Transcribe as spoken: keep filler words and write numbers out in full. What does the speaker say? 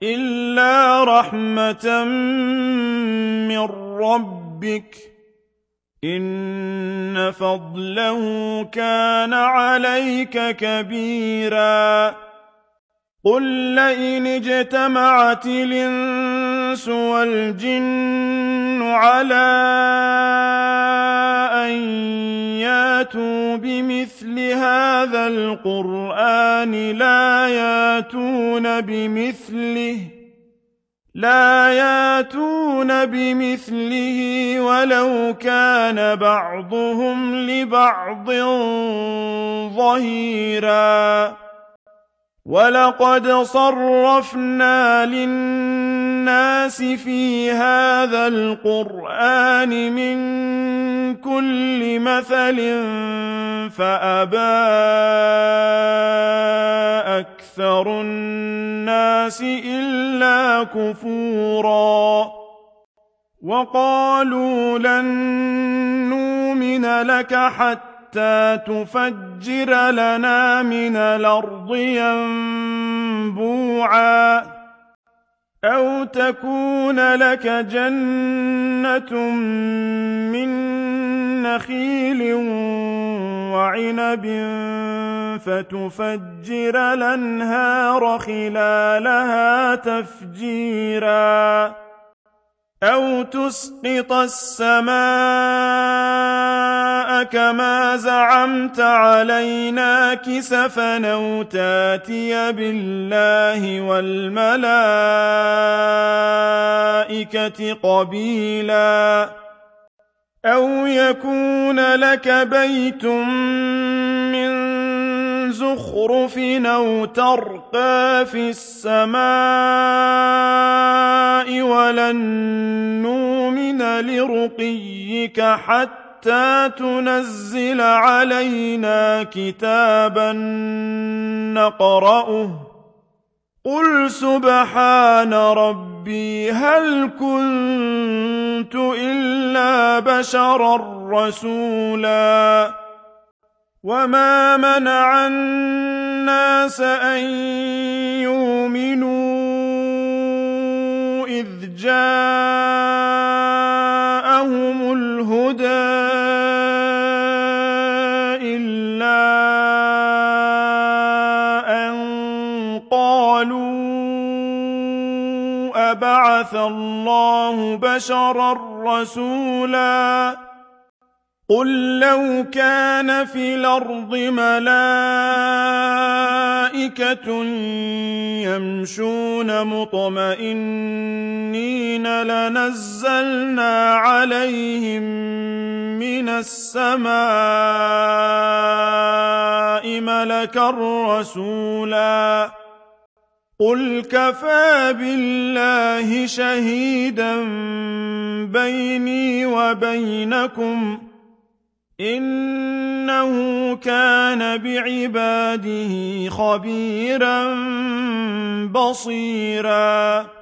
إِلَّا رَحْمَةً مِّن رَّبِّكَ ۚ إِنَّ فَضْلَهُ كَانَ عَلَيْكَ كَبِيرًا. قُل لَّئِنِ اجْتَمَعَتِ الْإِنسُ وَالْجِنُّ عَلَىٰ أَن يَأْتُوا بِمِثْلِ هَٰذَا الْقُرْآنِ لَا يَأْتُونَ بِمِثْلِهِ لا يأتون بمثله وَلَوْ كَانَ بَعْضُهُمْ لِبَعْضٍ ظَهِيرًا. وَلَقَدْ صَرَّفْنَا لِلنَّاسِ فِي هَٰذَا الْقُرْآنِ مِن كُلِّ مَثَلٍ فَأَبَىٰ أَكْثَرُ النَّاسِ إِلَّا كُفُورًا. وَقَالُوا لَن نُّؤْمِنَ لَكَ حَتَّىٰ تُفَجِّرَ لَنَا مِنَ الْأَرْضِ يَنبُوعًا أَوْ تَكُونَ لَكَ جَنَّةٌ مِّن نَّخِيلٍ وَعِنَبٍ فَتُفَجِّرَ الْأَنْهَارَ خِلَالَهَا تَفْجِيرًا أَوْ تُسْقِطَ السَّمَاءَ كَمَا زَعَمْتَ عَلَيْنَا كِسَفًا أَوْ تَأْتِيَ بِاللَّهِ وَالْمَلَائِكَةِ قَبِيلًا أَوْ يَكُونَ لَكَ بَيْتٌ مِّن زُخْرُفٍ أَوْ تَرْقَىٰ فِي السَّمَاءِ وَلَن نُّؤْمِنَ لِرُقِيِّكَ حَتَّىٰ تُنَزِّلَ عَلَيْنَا كِتَابًا نَّقْرَؤُهُ ۗ قُلْ سُبْحَانَ رَبِّي هَلْ كُنتُ إِلَّا بَشَرًا رَّسُولًا. وَمَا مَنَعَ النَّاسَ أَن يُؤْمِنُوا إِذْ جَاءَهُمُ الْهُدَىٰ إِلَّا أَن قَالُوا أَبَعَثَ اللَّهُ بَشَرًا رَّسُولًا. قُل لَّوْ كَانَ فِي الْأَرْضِ مَلَائِكَةٌ يَمْشُونَ مُطْمَئِنِّينَ لَنَزَّلْنَا عَلَيْهِم مِّنَ السَّمَاءِ مَلَكًا رَّسُولًا. قُلْ كَفَىٰ بِاللَّهِ شَهِيدًا بَيْنِي وَبَيْنَكُمْ ۚ إِنَّهُ كَانَ بِعِبَادِهِ خَبِيرًا بَصِيرًا.